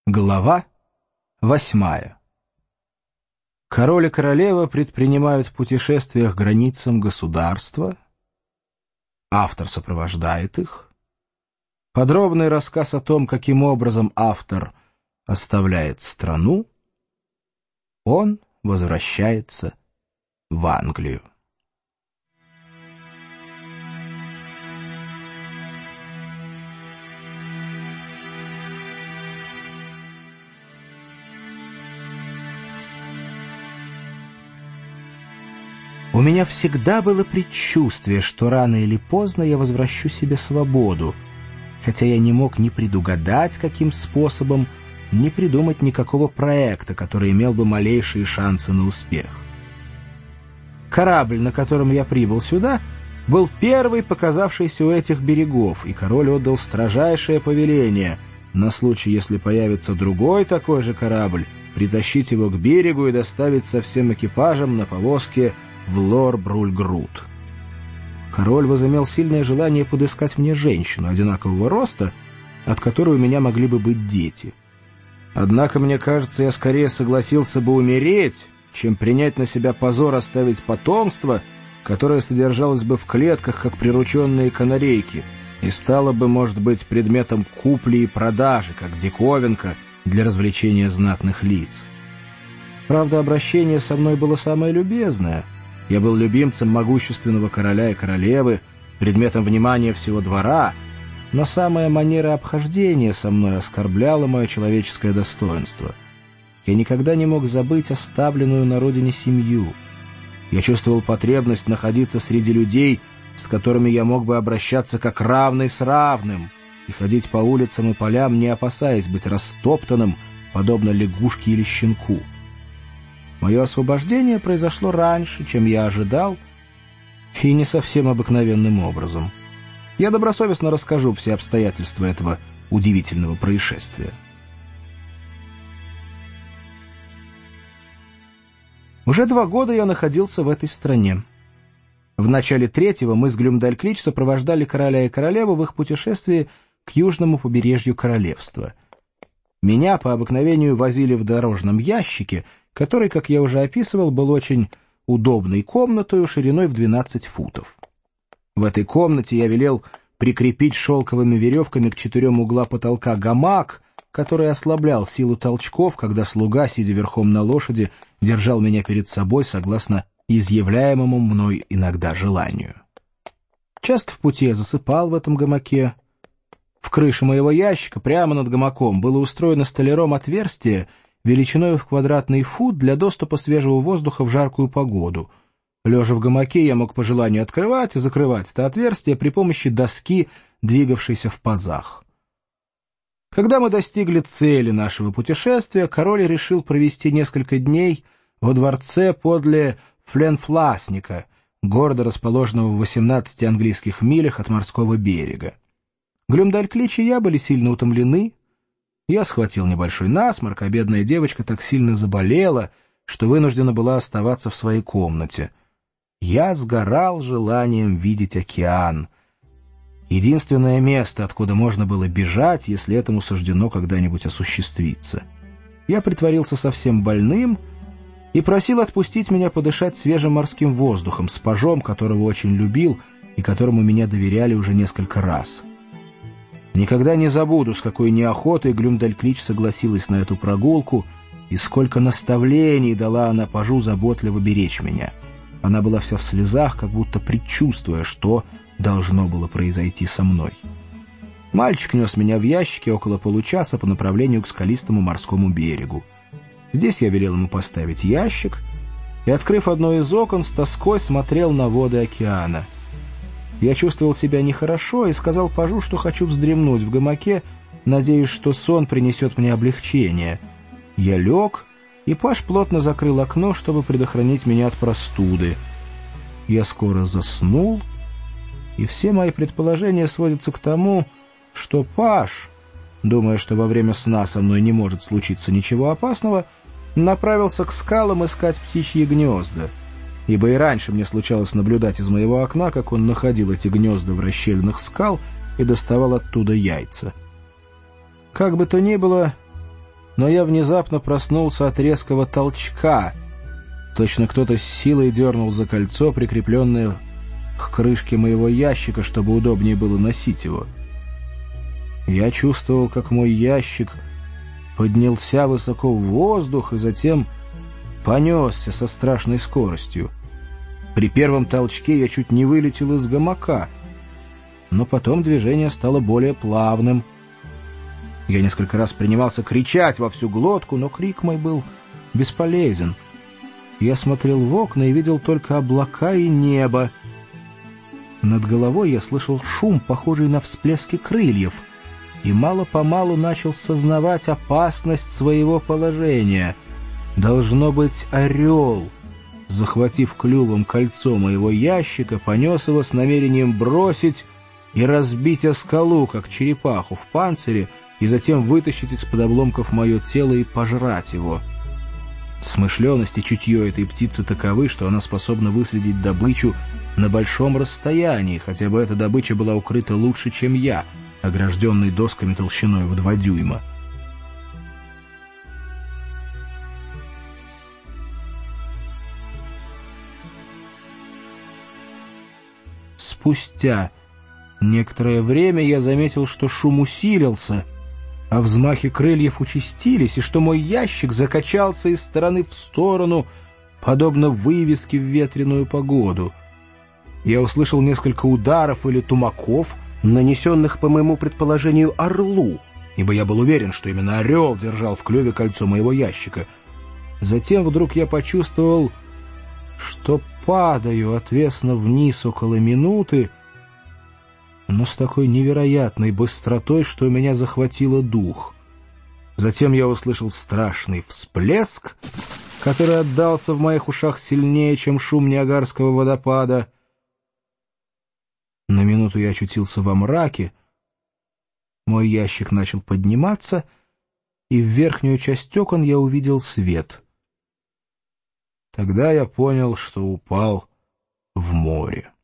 Глава 8. Король и королева предпринимают путешествия к границам государства. Автор сопровождает их. Подробный рассказ о том, каким образом автор оставляет страну. Он возвращается в Англию. У меня всегда было предчувствие, что рано или поздно я возвращу себе свободу, хотя я не мог ни предугадать, каким способом, ни придумать никакого проекта, который имел бы малейшие шансы на успех. Корабль, на котором я прибыл сюда, был первый, показавшийся у этих берегов, и король отдал строжайшее повеление на случай, если появится другой такой же корабль, притащить его к берегу и доставить со всем экипажем на повозке в Лор-Бруль-Груд. Король возымел сильное желание подыскать мне женщину одинакового роста, от которой у меня могли бы быть дети. Однако, мне кажется, я скорее согласился бы умереть, чем принять на себя позор оставить потомство, которое содержалось бы в клетках, как прирученные канарейки, и стало бы, может быть, предметом купли и продажи, как диковинка для развлечения знатных лиц. Правда, обращение со мной было самое любезное. Я был любимцем могущественного короля и королевы, предметом внимания всего двора, но самая манера обхождения со мной оскорбляла мое человеческое достоинство. Я никогда не мог забыть оставленную на родине семью. Я чувствовал потребность находиться среди людей, с которыми я мог бы обращаться как равный с равным, и ходить по улицам и полям, не опасаясь быть растоптанным, подобно лягушке или щенку. Мое освобождение произошло раньше, чем я ожидал, и не совсем обыкновенным образом. Я добросовестно расскажу все обстоятельства этого удивительного происшествия. Уже 2 года я находился в этой стране. В начале 3-го мы с Глюмдальклич сопровождали короля и королеву в их путешествии к южному побережью королевства. Меня по обыкновению возили в дорожном ящике, который, как я уже описывал, был очень удобной комнатой шириной в 12 футов. В этой комнате я велел прикрепить шелковыми веревками к 4 угла потолка гамак, который ослаблял силу толчков, когда слуга, сидя верхом на лошади, держал меня перед собой согласно изъявляемому мной иногда желанию. Часто в пути я засыпал в этом гамаке. В крыше моего ящика прямо над гамаком было устроено столяром отверстие величиной в квадратный фут для доступа свежего воздуха в жаркую погоду. Лежа в гамаке, я мог по желанию открывать и закрывать это отверстие при помощи доски, двигавшейся в пазах. Когда мы достигли цели нашего путешествия, король решил провести несколько дней во дворце подле Фленфласника, города, расположенного в 18 английских милях от морского берега. Глюмдальклич и я были сильно утомлены. Я схватил небольшой насморк, а бедная девочка так сильно заболела, что вынуждена была оставаться в своей комнате. Я сгорал желанием видеть океан. Единственное место, откуда можно было бежать, если этому суждено когда-нибудь осуществиться. Я притворился совсем больным и просил отпустить меня подышать свежим морским воздухом с пажом, которого очень любил и которому меня доверяли уже несколько раз. Никогда не забуду, с какой неохотой Глюмдальклич согласилась на эту прогулку, и сколько наставлений дала она пажу заботливо беречь меня. Она была вся в слезах, как будто предчувствуя, что должно было произойти со мной. Мальчик нес меня в ящике около получаса по направлению к скалистому морскому берегу. Здесь я велел ему поставить ящик и, открыв одно из окон, с тоской смотрел на воды океана. Я чувствовал себя нехорошо и сказал пажу, что хочу вздремнуть в гамаке, надеясь, что сон принесет мне облегчение. Я лег, и паж плотно закрыл окно, чтобы предохранить меня от простуды. Я скоро заснул, и все мои предположения сводятся к тому, что паж, думая, что во время сна со мной не может случиться ничего опасного, направился к скалам искать птичьи гнезда. Ибо и раньше мне случалось наблюдать из моего окна, как он находил эти гнезда в расщелинах скал и доставал оттуда яйца. Как бы то ни было, но я внезапно проснулся от резкого толчка. Точно кто-то с силой дернул за кольцо, прикрепленное к крышке моего ящика, чтобы удобнее было носить его. Я чувствовал, как мой ящик поднялся высоко в воздух и затем понесся со страшной скоростью. При первом толчке я чуть не вылетел из гамака, но потом движение стало более плавным. Я несколько раз принимался кричать во всю глотку, но крик мой был бесполезен. Я смотрел в окна и видел только облака и небо. Над головой я слышал шум, похожий на всплески крыльев, и мало-помалу начал сознавать опасность своего положения. Должно быть, орел, захватив клювом кольцо моего ящика, понес его с намерением бросить и разбить о скалу, как черепаху в панцире, и затем вытащить из-под обломков мое тело и пожрать его. Смышленность и чутье этой птицы таковы, что она способна выследить добычу на большом расстоянии, хотя бы эта добыча была укрыта лучше, чем я, огражденный досками толщиной в 2 дюйма. Спустя некоторое время я заметил, что шум усилился, а взмахи крыльев участились, и что мой ящик закачался из стороны в сторону, подобно вывеске в ветреную погоду. Я услышал несколько ударов или тумаков, нанесенных, по моему предположению, орлу, ибо я был уверен, что именно орел держал в клюве кольцо моего ящика. Затем вдруг я почувствовал, что падаю отвесно вниз около минуты, но с такой невероятной быстротой, что у меня захватило дух. Затем я услышал страшный всплеск, который отдался в моих ушах сильнее, чем шум Ниагарского водопада. На минуту я очутился во мраке, мой ящик начал подниматься, и в верхнюю часть окон я увидел свет. Тогда я понял, что упал в море.